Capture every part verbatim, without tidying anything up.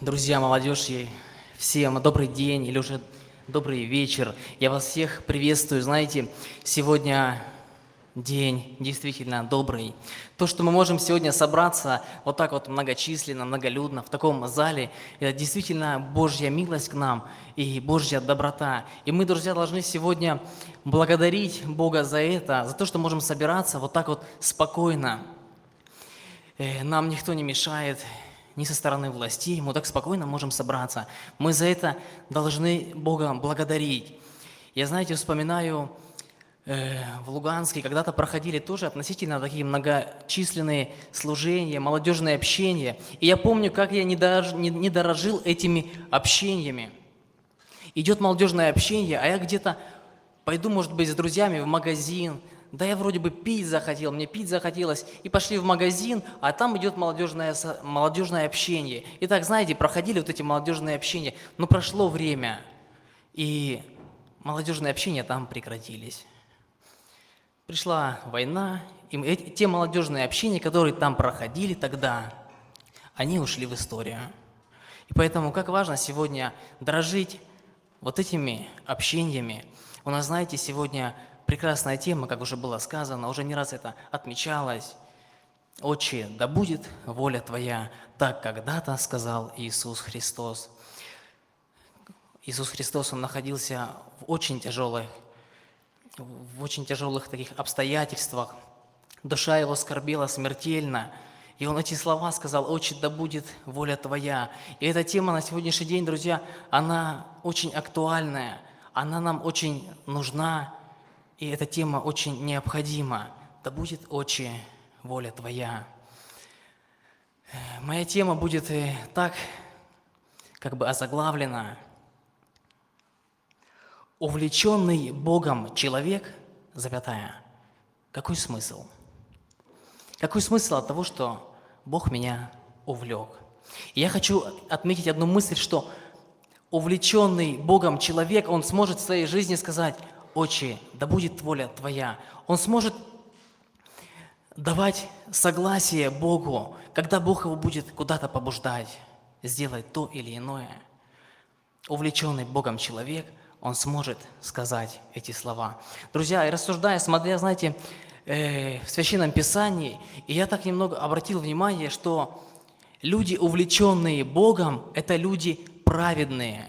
Друзья, молодежь, и всем добрый день или уже добрый вечер. Я вас всех приветствую. Знаете, сегодня день действительно добрый. То, что мы можем сегодня собраться вот так вот многочисленно, многолюдно в таком зале, это действительно Божья милость к нам и Божья доброта. И мы, друзья, должны сегодня благодарить Бога за это, за то, что можем собираться вот так вот спокойно. Э, Нам никто не мешает, ни со стороны властей, мы так спокойно можем собраться. Мы за это должны Бога благодарить. Я, знаете, вспоминаю, э, в Луганске когда-то проходили тоже относительно такие многочисленные служения, молодежные общения. И я помню, как я не дорож- не- не дорожил этими общениями. Идет молодежное общение, а я где-то пойду, может быть, с друзьями в магазин. Да я вроде бы пить захотел, мне пить захотелось. И пошли в магазин, а там идет молодежное, со- молодежное общение. И так, знаете, проходили вот эти молодежные общения. Но прошло время, и молодежные общения там прекратились. Пришла война, и мы- эти- те молодежные общения, которые там проходили тогда, они ушли в историю. И поэтому как важно сегодня дорожить вот этими общениями. У нас, знаете, сегодня прекрасная тема, как уже было сказано, уже не раз это отмечалось. «Отче, да будет воля Твоя, так когда-то сказал Иисус Христос». Иисус Христос, Он находился в очень тяжелых, в очень тяжелых таких обстоятельствах. Душа Его скорбела смертельно. И Он эти слова сказал: «Отче, да будет воля Твоя». И эта тема на сегодняшний день, друзья, она очень актуальная, она нам очень нужна, и эта тема очень необходима. Да будет, Отче, воля Твоя. Э, Моя тема будет э, так, как бы озаглавлена: «Увлеченный Богом человек, запятая, какой смысл?» Какой смысл от того, что Бог меня увлек? И я хочу отметить одну мысль, что увлеченный Богом человек, он сможет в своей жизни сказать: «Отче, да будет воля Твоя». Он сможет давать согласие Богу, когда Бог его будет куда-то побуждать, сделать то или иное. Увлеченный Богом человек, он сможет сказать эти слова. Друзья, и рассуждая, смотря, знаете, э, в Священном Писании, и я так немного обратил внимание, что люди, увлеченные Богом, это люди праведные.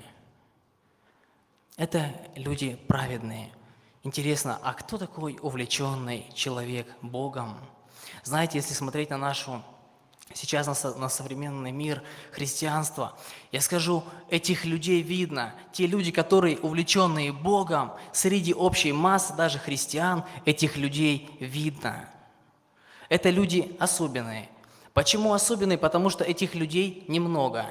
Это люди праведные. Интересно, а кто такой увлеченный человек Богом? Знаете, если смотреть на нашу сейчас на, со- на современный мир христианства, я скажу, этих людей видно. Те люди, которые увлеченные Богом, среди общей массы даже христиан, этих людей видно. Это люди особенные. Почему особенные? Потому что этих людей немного.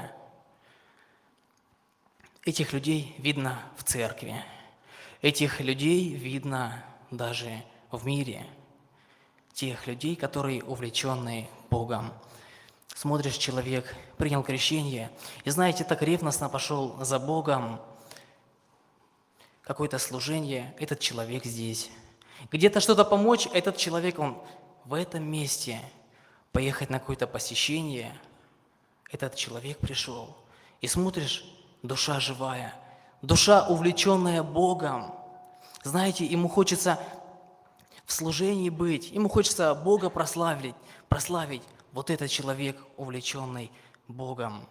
Этих людей видно в церкви. Этих людей видно даже в мире. Тех людей, которые увлеченные Богом. Смотришь, человек принял крещение, и, знаете, так ревностно пошел за Богом, какое-то служение, этот человек здесь. Где-то что-то помочь, этот человек, он в этом месте. Поехать на какое-то посещение, этот человек пришел. И смотришь, душа живая, душа, увлеченная Богом. Знаете, ему хочется в служении быть, ему хочется Бога прославить, прославить. Вот этот человек, увлеченный Богом.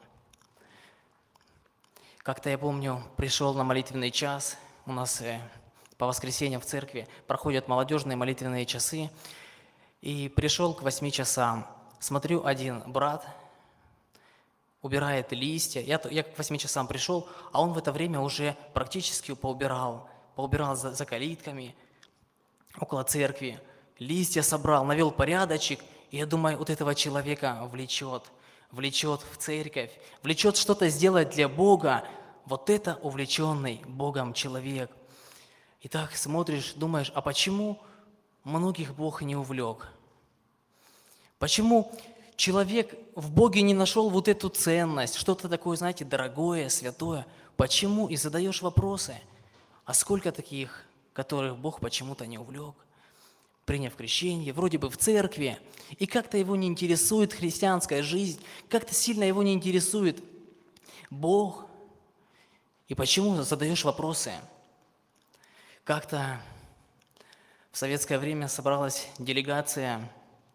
Как-то я помню, пришел на молитвенный час, у нас э, по воскресеньям в церкви проходят молодежные молитвенные часы, и пришел к восьми часам. Смотрю, один брат убирает листья. Я, я к восьми часам пришел, а он в это время уже практически поубирал, поубирал за, за калитками, около церкви, листья собрал, навел порядочек. И я думаю, вот этого человека влечет, влечет в церковь, влечет что-то сделать для Бога. Вот это увлеченный Богом человек. И так смотришь, думаешь, а почему многих Бог не увлек? Почему человек в Боге не нашел вот эту ценность, что-то такое, знаете, дорогое, святое? Почему? И задаешь вопросы. А сколько таких, которых Бог почему-то не увлек? Приняв крещение, вроде бы в церкви, и как-то его не интересует христианская жизнь, как-то сильно его не интересует Бог. И почему задаешь вопросы? Как-то в советское время собралась делегация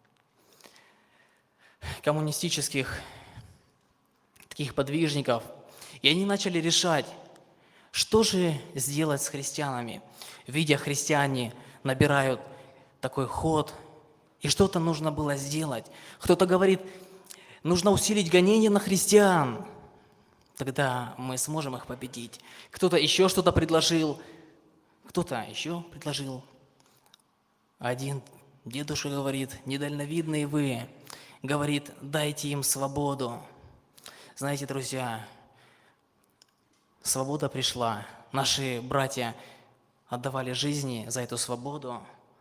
коммунистических таких подвижников, и они начали решать, что же сделать с христианами. Видя, христиане набирают такой ход, и что-то нужно было сделать. Кто-то говорит, нужно усилить гонения на христиан, тогда мы сможем их победить. Кто-то еще что-то предложил, кто-то еще предложил. Один дедушка говорит, недальновидные вы, говорит, дайте им свободу. Знаете, друзья, свобода пришла. Наши братья отдавали жизни за эту свободу.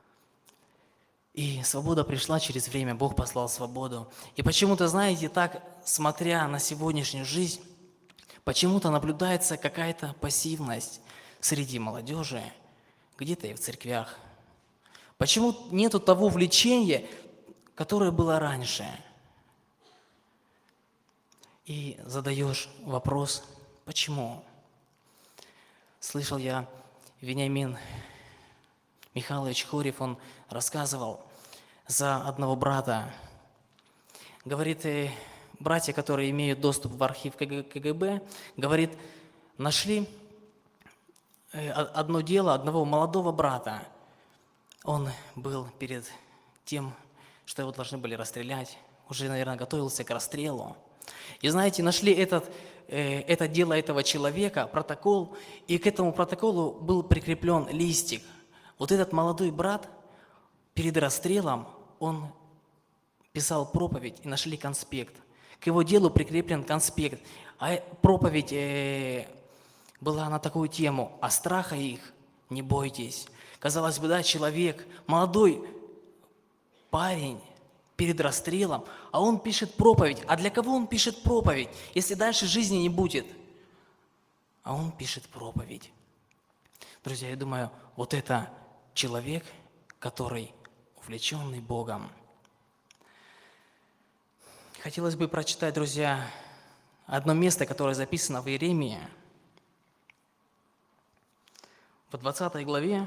И свобода пришла через время, Бог послал свободу. И почему-то, знаете, так, смотря на сегодняшнюю жизнь, почему-то наблюдается какая-то пассивность среди молодежи, где-то и в церквях. Почему нету того влечения, которое было раньше? И задаешь вопрос, почему? Слышал я, Вениамин Михайлович Хорев, он рассказывал за одного брата. Говорит, братья, которые имеют доступ в архив КГБ, говорит, нашли одно дело одного молодого брата. Он был перед тем, что его должны были расстрелять, уже, наверное, готовился к расстрелу. И знаете, нашли этот, э, это дело этого человека, протокол, и к этому протоколу был прикреплен листик. Вот этот молодой брат перед расстрелом, он писал проповедь, и нашли конспект. К его делу прикреплен конспект. А проповедь э, была на такую тему: «А страха их не бойтесь». Казалось бы, да, человек, молодой парень перед расстрелом, а он пишет проповедь. А для кого он пишет проповедь, если дальше жизни не будет? А он пишет проповедь. Друзья, я думаю, вот это человек, который увлеченный Богом. Хотелось бы прочитать, друзья, одно место, которое записано в Иеремии, в двадцатой главе,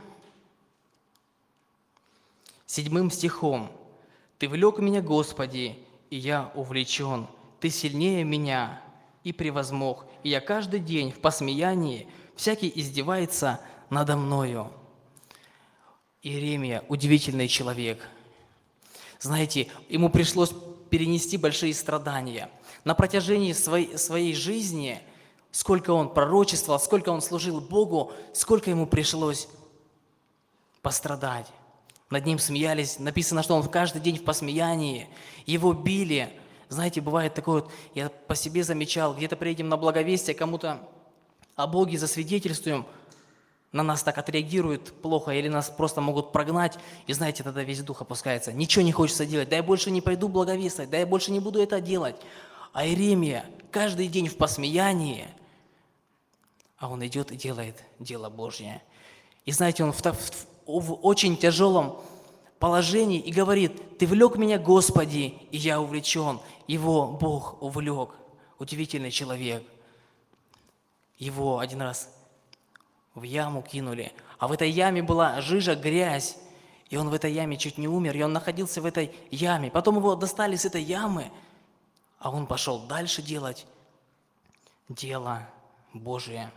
седьмым стихом. «Ты влек меня, Господи, и я увлечен. Ты сильнее меня и превозмог, и я каждый день в посмеянии, всякий издевается надо мною». Иеремия – удивительный человек. Знаете, ему пришлось перенести большие страдания. На протяжении своей, своей жизни, сколько он пророчествовал, сколько он служил Богу, сколько ему пришлось пострадать. Над ним смеялись. Написано, что он каждый день в посмеянии. Его били. Знаете, бывает такое, вот, я по себе замечал, где-то приедем на благовестие, кому-то о Боге засвидетельствуем, на нас так отреагируют плохо, или нас просто могут прогнать, и знаете, тогда весь дух опускается. Ничего не хочется делать, да я больше не пойду благовествовать, да я больше не буду это делать. А Иеремия каждый день в посмеянии, а он идет и делает дело Божье. И знаете, он в, в, в очень тяжелом положении и говорит: «Ты влек меня, Господи, и я увлечен». Его Бог увлек. Удивительный человек. Его один раз в яму кинули, а в этой яме была жижа, грязь, и он в этой яме чуть не умер, и он находился в этой яме. Потом его достали с этой ямы, а он пошел дальше делать дело Божие.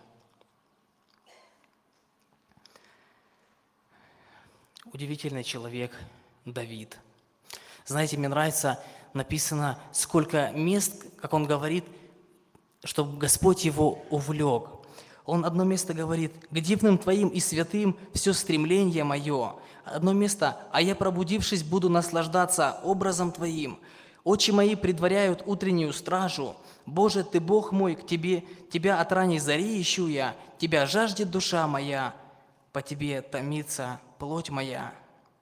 Удивительный человек Давид. Знаете, мне нравится, написано, сколько мест, как он говорит, что Господь его увлек. Он одно место говорит: «К дивным Твоим и святым все стремление мое». Одно место: «А я, пробудившись, буду наслаждаться образом Твоим. Очи мои предваряют утреннюю стражу. Боже, Ты Бог мой, к Тебе, Тебя от ранней зари ищу я. Тебя жаждет душа моя, по Тебе томится плоть моя».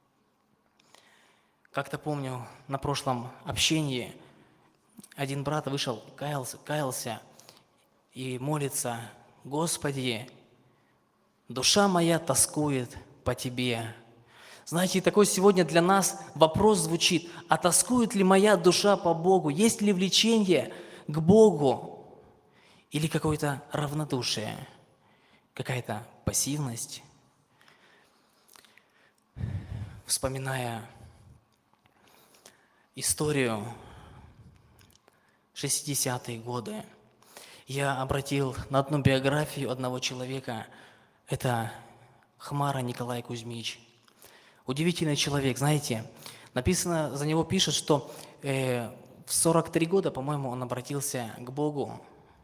Как-то помню, на прошлом общении один брат вышел, каялся, каялся и молится: «Господи, душа моя тоскует по Тебе». Знаете, такой сегодня для нас вопрос звучит: а тоскует ли моя душа по Богу? Есть ли влечение к Богу? или какое-то равнодушие, какая-то пассивность. Вспоминая историю шестидесятые годы, я обратил на одну биографию одного человека. Это Хмара Николай Кузьмич. Удивительный человек, знаете. Написано, за него пишет, что э, в сорок три года, по-моему, он обратился к Богу.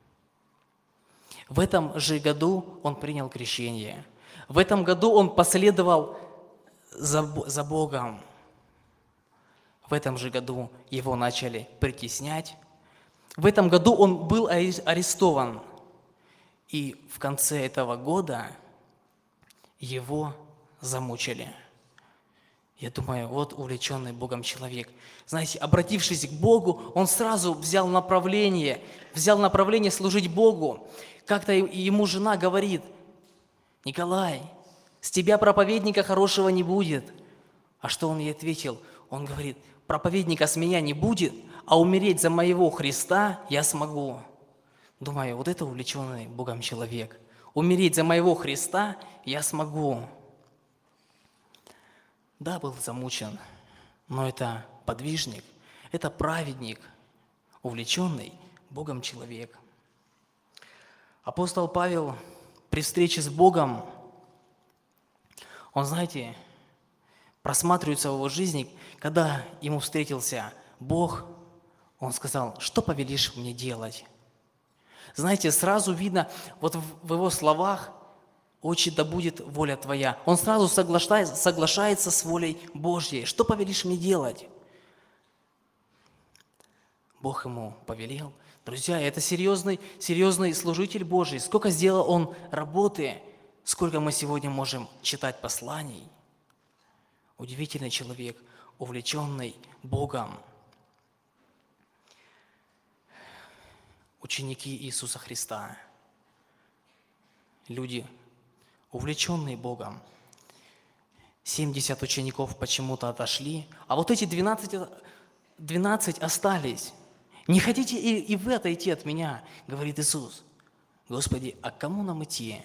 В этом же году он принял крещение. В этом году он последовал за, за Богом. В этом же году его начали притеснять. В этом году он был арестован. И в конце этого года его замучили. Я думаю, вот увлеченный Богом человек. Знаете, обратившись к Богу, он сразу взял направление, взял направление служить Богу. Как-то ему жена говорит: «Николай, с тебя проповедника хорошего не будет». А что он ей ответил? Он говорит: «Проповедника с меня не будет, а умереть за моего Христа я смогу». Думаю, вот это увлеченный Богом человек. Умереть за моего Христа я смогу. Да, был замучен, но это подвижник, это праведник, увлеченный Богом человек. Апостол Павел при встрече с Богом, он, знаете, просматривается в его жизни, когда ему встретился Бог, он сказал: «Что повелишь мне делать?» Знаете, сразу видно, вот в его словах: «Отче, да будет воля Твоя». Он сразу соглашается, соглашается с волей Божьей. «Что повелишь мне делать?» Бог ему повелел. Друзья, это серьезный, серьезный служитель Божий. Сколько сделал он работы, сколько мы сегодня можем читать посланий. Удивительный человек, увлеченный Богом. Ученики Иисуса Христа. Люди, увлеченные Богом. семьдесят учеников почему-то отошли, а вот эти двенадцать, двенадцать остались. «Не хотите и, и вы отойти от меня?» — говорит Иисус. Господи, а к кому нам идти?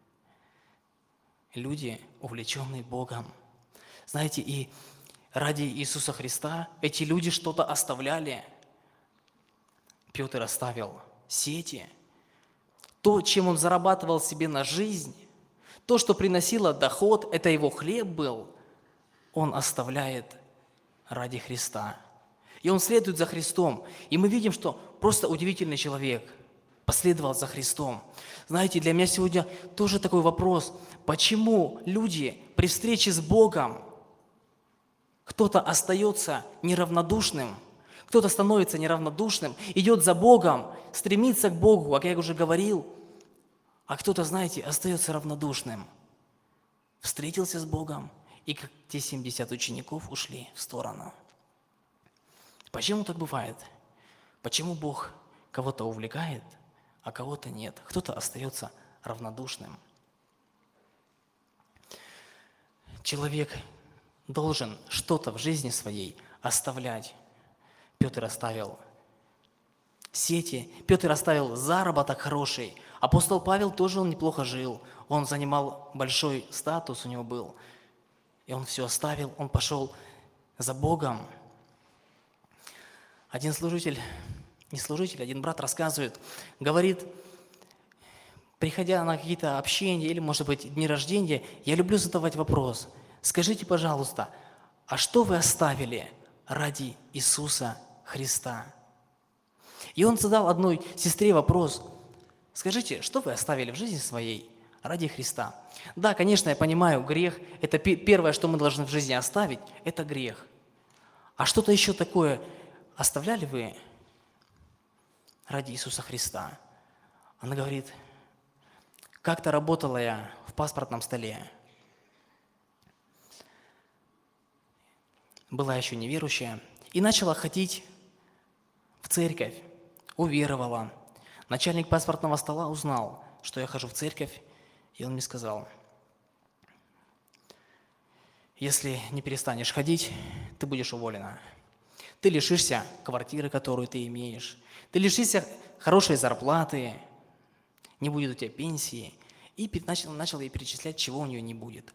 Люди, увлеченные Богом. Знаете, и ради Иисуса Христа эти люди что-то оставляли. Петр оставил сети. То, чем он зарабатывал себе на жизнь, то, что приносило доход, это его хлеб был, он оставляет ради Христа. И он следует за Христом. И мы видим, что просто удивительный человек последовал за Христом. Знаете, для меня сегодня тоже такой вопрос. Почему люди при встрече с Богом, кто-то остается неравнодушным, кто-то становится неравнодушным, идет за Богом, стремится к Богу, как я уже говорил, а кто-то, знаете, остается равнодушным. Встретился с Богом, и как те семьдесят учеников ушли в сторону. Почему так бывает? Почему Бог кого-то увлекает, а кого-то нет? Кто-то остается равнодушным. Человек должен что-то в жизни своей оставлять. Петр оставил сети, Петр оставил заработок хороший. Апостол Павел тоже, он неплохо жил. Он занимал большой статус, у него был. И он все оставил, он пошел за Богом. Один служитель, не служитель, один брат рассказывает, говорит, приходя на какие-то общения или, может быть, дни рождения, я люблю задавать вопрос. Скажите, пожалуйста, а что вы оставили ради Иисуса Христа? И он задал одной сестре вопрос. Скажите, что вы оставили в жизни своей ради Христа? Да, конечно, я понимаю, грех – это первое, что мы должны в жизни оставить, это грех. А что-то еще такое оставляли вы ради Иисуса Христа? Она говорит, как-то работала я в паспортном столе. Была еще неверующая. И начала ходить в церковь. Уверовала. Начальник паспортного стола узнал, что я хожу в церковь, и он мне сказал, если не перестанешь ходить, ты будешь уволена. Ты лишишься квартиры, которую ты имеешь. Ты лишишься хорошей зарплаты. не будет у тебя пенсии. И начал, начал ей перечислять, чего у нее не будет.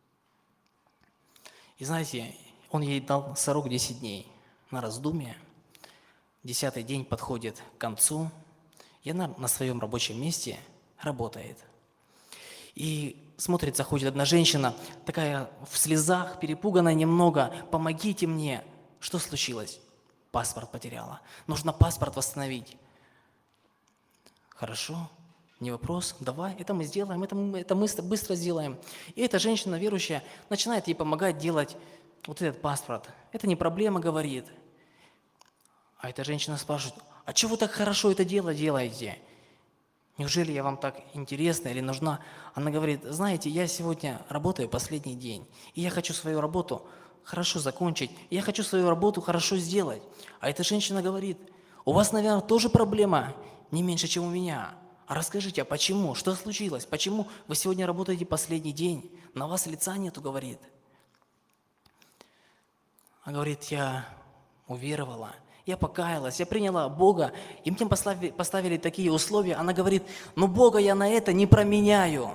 И знаете, он ей дал срок десять дней на раздумье. Десятый день подходит к концу, и она на своем рабочем месте работает. И смотрит, заходит одна женщина, такая в слезах, перепуганная немного. «Помогите мне!» Что случилось? Паспорт потеряла. Нужно паспорт восстановить. Хорошо, не вопрос, давай, это мы сделаем, это мы, это мы быстро сделаем. И эта женщина верующая начинает ей помогать делать вот этот паспорт. Это не проблема, говорит. А эта женщина спрашивает: а чего вы так хорошо это дело делаете? Неужели я вам так интересна или нужна? Она говорит: знаете, я сегодня работаю последний день, и я хочу свою работу хорошо закончить, я хочу свою работу хорошо сделать. А эта женщина говорит: у вас, наверное, тоже проблема не меньше, чем у меня. А расскажите, а почему? Что случилось? Почему вы сегодня работаете последний день? На вас лица нету, говорит. А говорит: я уверовала, я покаялась, я приняла Бога, и мне поставили, поставили такие условия. Она говорит: но Бога я на это не променяю.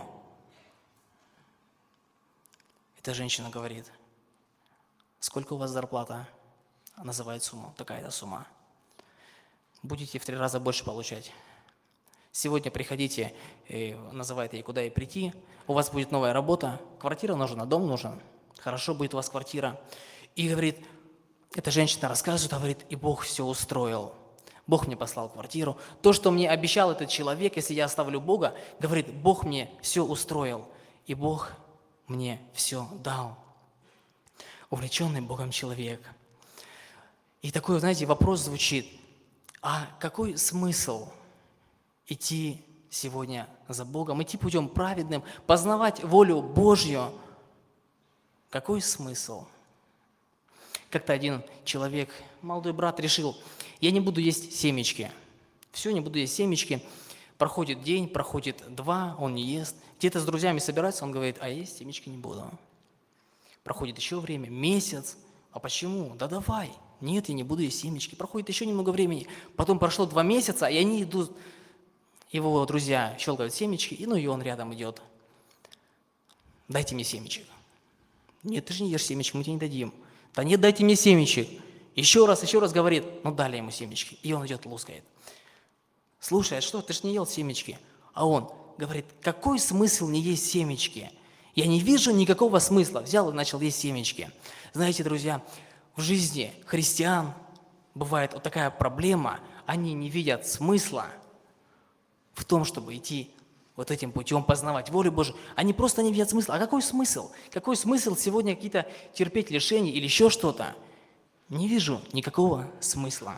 Эта женщина говорит: сколько у вас зарплата? Называет сумму, такая-то сумма. Будете в три раза больше получать. Сегодня приходите, называет ей, куда ей прийти, у вас будет новая работа, квартира нужна, дом нужен, хорошо будет у вас квартира. И говорит, эта женщина рассказывает, говорит, и Бог все устроил. Бог мне послал квартиру. То, что мне обещал этот человек, если я оставлю Бога, говорит, Бог мне все устроил. И Бог мне все дал. Увлеченный Богом человек. И такой, знаете, вопрос звучит, а какой смысл идти сегодня за Богом, идти путем праведным, познавать волю Божью? Какой смысл? Как-то один человек, молодой брат, решил, я не буду есть семечки. Все, не буду есть семечки. Проходит день, проходит два, он не ест. Где-то с друзьями собирается, он говорит, а есть семечки не буду. Проходит еще время, месяц. А почему? Да давай. Нет, я не буду есть семечки. Проходит еще немного времени. Потом прошло два месяца, и они идут, его друзья щелкают семечки, и ну и он рядом идет. Дайте мне семечек. Нет, ты же не ешь семечки, мы тебе не дадим. Да нет, дайте мне семечек. Еще раз, еще раз говорит, ну дали ему семечки. И он идет, лускает. Слушай, а что, ты же не ел семечки? А он говорит, какой смысл не есть семечки? Я не вижу никакого смысла. Взял и начал есть семечки. Знаете, друзья, в жизни христиан бывает вот такая проблема. Они не видят смысла в том, чтобы идти вот этим путем, познавать волю Божию. Они просто не видят смысла. А какой смысл? Какой смысл сегодня какие-то терпеть лишения или еще что-то? Не вижу никакого смысла.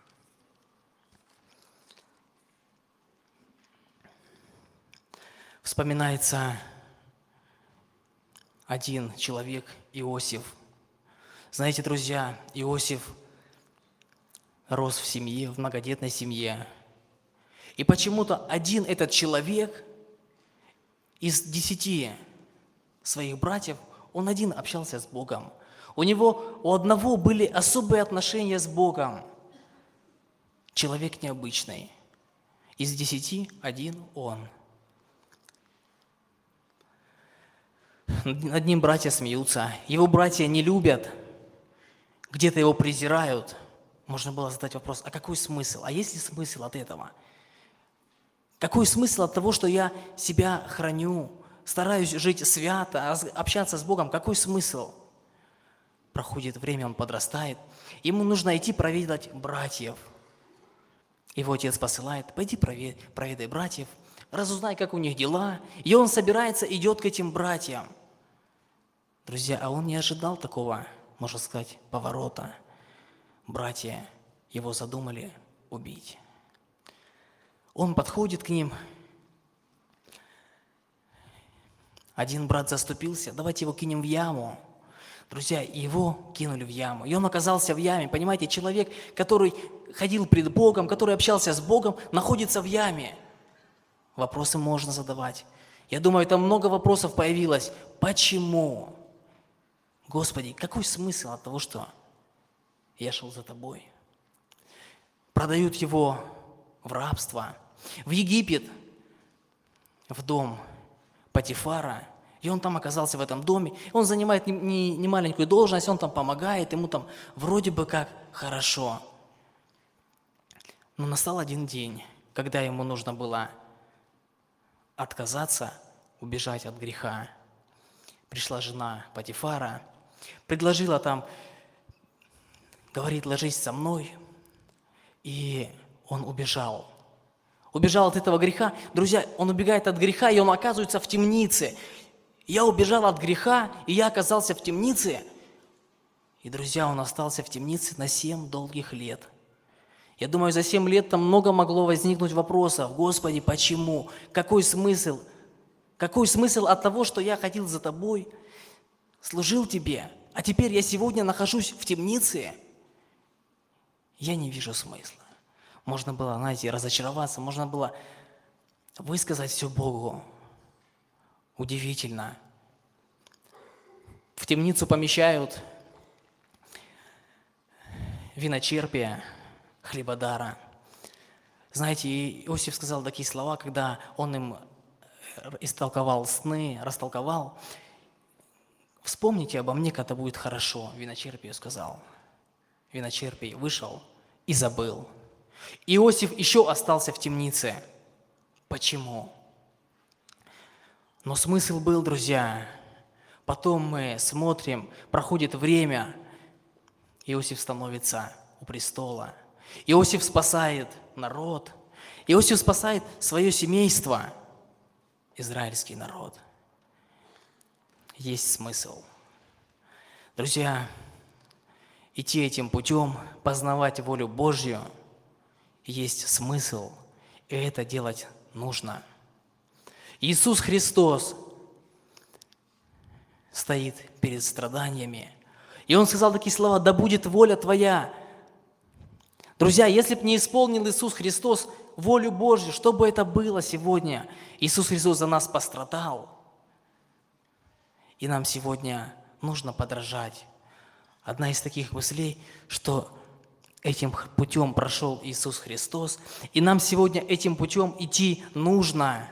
Вспоминается один человек, Иосиф. Знаете, друзья, Иосиф рос в семье, в многодетной семье. И почему-то один этот человек из десяти своих братьев, он один общался с Богом. У него, у одного были особые отношения с Богом. Человек необычный. Из десяти один он. Над ним братья смеются, его братья не любят, где-то его презирают. Можно было задать вопрос, а какой смысл? А есть ли смысл от этого? Какой смысл от того, что я себя храню, стараюсь жить свято, общаться с Богом? Какой смысл? Проходит время, он подрастает. Ему нужно идти проведать братьев. Его отец посылает, пойди проведай братьев, разузнай, как у них дела. И он собирается, идет к этим братьям. Друзья, а он не ожидал такого, можно сказать, поворота. Братья его задумали убить. Он подходит к ним. Один брат заступился, давайте его кинем в яму. Друзья, его кинули в яму. И он оказался в яме. Понимаете, человек, который ходил пред Богом, который общался с Богом, находится в яме. Вопросы можно задавать. Я думаю, там много вопросов появилось. Почему? Господи, какой смысл от того, что я шел за тобой? Продают его в рабство, в Египет. в дом Потифара, и он там оказался в этом доме. Он занимает не, не, не маленькую должность, он там помогает, ему там вроде бы как хорошо. Но настал один день, когда ему нужно было отказаться, убежать от греха. Пришла жена Потифара, предложила там, говорит, ложись со мной, и он убежал. Убежал от этого греха. Друзья, он убегает от греха, и он оказывается в темнице. Я убежал от греха, и я оказался в темнице. И, друзья, он остался в темнице на семь долгих лет. Я думаю, за семь лет там много могло возникнуть вопросов. Господи, почему? Какой смысл? Какой смысл от того, что я ходил за тобой, служил тебе, а теперь я сегодня нахожусь в темнице? Я не вижу смысла. Можно было, знаете, разочароваться, можно было высказать все Богу. Удивительно. В темницу помещают виночерпия, хлебодара. Знаете, Иосиф сказал такие слова, когда он им истолковал сны, растолковал. Вспомните обо мне, когда будет хорошо, виночерпию сказал. Виночерпий вышел и забыл. Иосиф еще остался в темнице. Почему? Но смысл был, друзья. Потом мы смотрим, проходит время, Иосиф становится у престола. Иосиф спасает народ. Иосиф спасает свое семейство, израильский народ. Есть смысл. Друзья, идти этим путем, познавать волю Божью, есть смысл, и это делать нужно. Иисус Христос стоит перед страданиями, и Он сказал такие слова: «Да будет воля Твоя». Друзья, если бы не исполнил Иисус Христос волю Божью, что бы это было сегодня? Иисус Христос за нас пострадал, и нам сегодня нужно подражать. Одна из таких мыслей, что этим путем прошел Иисус Христос, и нам сегодня этим путем идти нужно.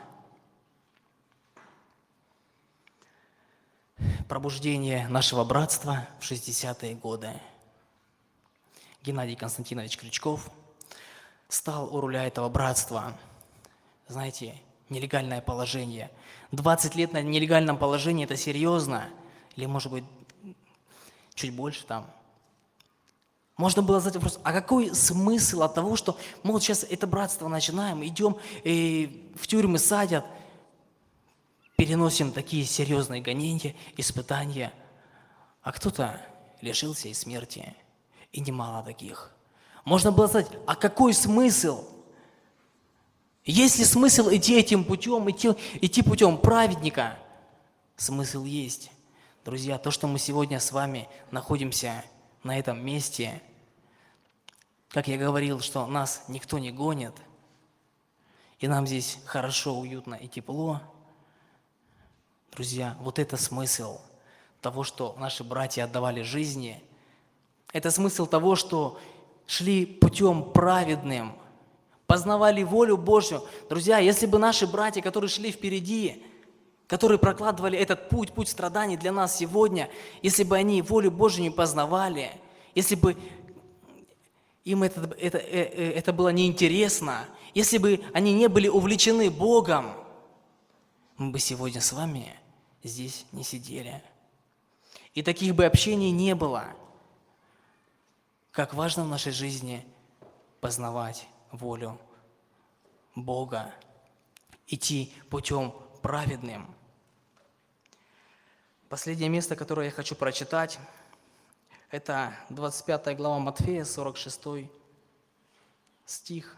Пробуждение нашего братства в шестидесятые годы. Геннадий Константинович Крючков стал у руля этого братства. Знаете, нелегальное положение. двадцать лет на нелегальном положении – это серьезно. Или, может быть, чуть больше там. Можно было задать вопрос: а какой смысл от того, что мы вот сейчас это братство начинаем, идем, и в тюрьмы садят, переносим такие серьезные гонения, испытания, а кто-то лишился и смерти, и немало таких. Можно было сказать: а какой смысл? Есть ли смысл идти этим путем, идти, идти путем праведника? Смысл есть. Друзья, то, что мы сегодня с вами находимся на этом месте, как я говорил, что нас никто не гонит, и нам здесь хорошо, уютно и тепло. Друзья, вот это смысл того, что наши братья отдавали жизни. Это смысл того, что шли путем праведным, познавали волю Божью. Друзья, если бы наши братья, которые шли впереди, которые прокладывали этот путь, путь страданий для нас сегодня, если бы они волю Божью не познавали, если бы им это, это, это было неинтересно, если бы они не были увлечены Богом, мы бы сегодня с вами здесь не сидели. И таких бы общений не было. Как важно в нашей жизни познавать волю Бога, идти путем праведным. Последнее место, которое я хочу прочитать, это двадцать пятая глава Матфея, сорок шестой стих.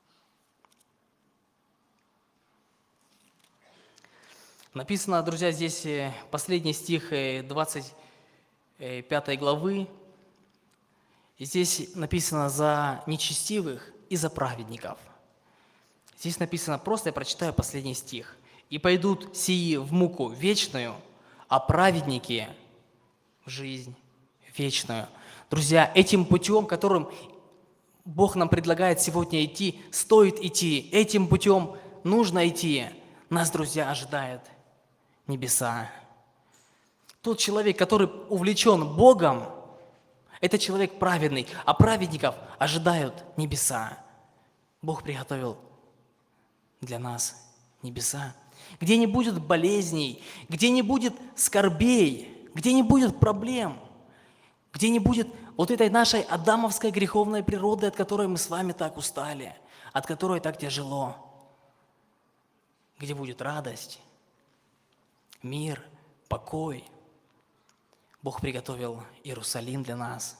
Написано, друзья, здесь последний стих двадцать пятой главы. И здесь написано за нечестивых и за праведников. Здесь написано, просто я прочитаю последний стих. «И пойдут сии в муку вечную, а праведники в жизнь вечную». Друзья, этим путем, которым Бог нам предлагает сегодня идти, стоит идти. Этим путем нужно идти. Нас, друзья, ожидает небеса. Тот человек, который увлечен Богом, это человек праведный, а праведников ожидают небеса. Бог приготовил для нас небеса, где не будет болезней, где не будет скорбей, где не будет проблем, где не будет вот этой нашей адамовской греховной природы, от которой мы с вами так устали, от которой так тяжело, где будет радость, мир, покой. Бог приготовил Иерусалим для нас,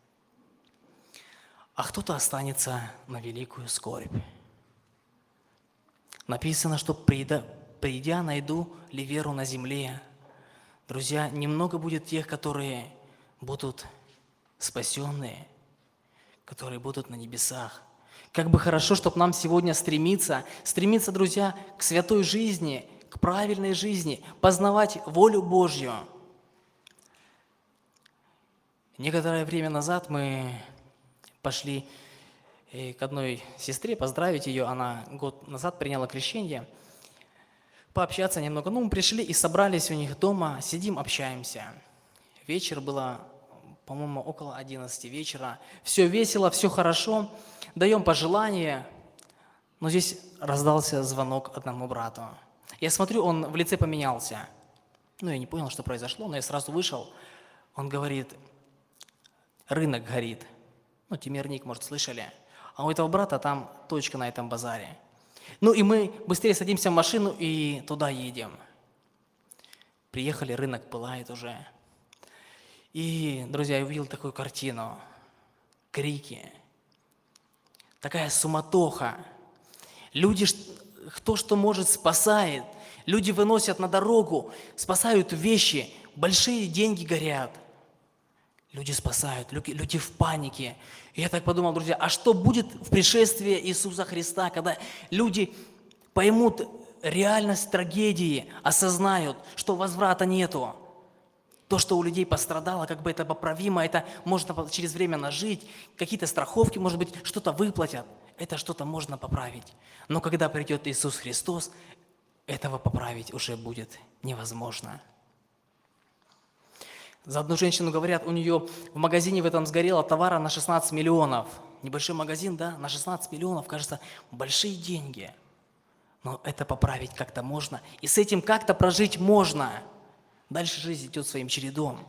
а кто-то останется на великую скорбь. Написано, что придя, придя, найду ли веру на земле. Друзья, немного будет тех, которые будут спасенные, которые будут на небесах. Как бы хорошо, чтобы нам сегодня стремиться, стремиться, друзья, к святой жизни, к правильной жизни, познавать волю Божью. Некоторое время назад мы пошли к одной сестре поздравить ее. Она год назад приняла крещение. Пообщаться немного. Ну, мы пришли и собрались у них дома, сидим, общаемся. Вечер было, по-моему, около одиннадцати вечера. Все весело, все хорошо. Даем пожелания. Но здесь раздался звонок одному брату. Я смотрю, он в лице поменялся. Ну, я не понял, что произошло, но я сразу вышел. Он говорит: рынок горит. Ну, Темирник, может, слышали. А у этого брата там точка на этом базаре. Ну, и мы быстрее садимся в машину и туда едем. Приехали, рынок пылает уже. И, друзья, я увидел такую картину. Крики. Такая суматоха. Люди, кто что может, спасает. Люди выносят на дорогу, спасают вещи. Большие деньги горят. Люди спасают, люди в панике. И я так подумал, друзья, а что будет в пришествии Иисуса Христа, когда люди поймут реальность трагедии, осознают, что возврата нету? То, что у людей пострадало, как бы это поправимо, это можно через время нажить, какие-то страховки, может быть, что-то выплатят, это что-то можно поправить. Но когда придет Иисус Христос, этого поправить уже будет невозможно. За одну женщину говорят, у нее в магазине в этом сгорело товара на шестнадцать миллионов. Небольшой магазин, да, на шестнадцать миллионов, кажется, большие деньги. Но это поправить как-то можно. И с этим как-то прожить можно. Дальше жизнь идет своим чередом.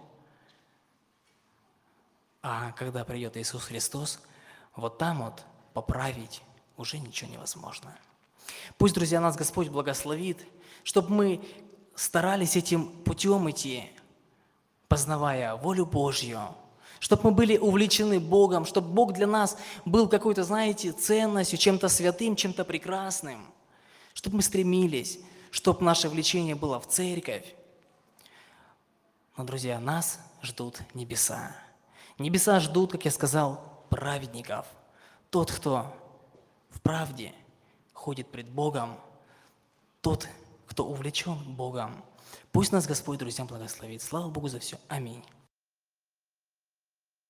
А когда придет Иисус Христос, вот там вот поправить уже ничего невозможно. Пусть, друзья, нас Господь благословит, чтобы мы старались этим путем идти, познавая волю Божью, чтобы мы были увлечены Богом, чтобы Бог для нас был какой-то, знаете, ценностью, чем-то святым, чем-то прекрасным, чтобы мы стремились, чтобы наше влечение было в церковь. Но, друзья, нас ждут небеса. Небеса ждут, как я сказал, праведников. Тот, кто в правде ходит пред Богом, тот, кто увлечен Богом. Пусть нас Господь, друзья, благословит. Слава Богу за все. Аминь.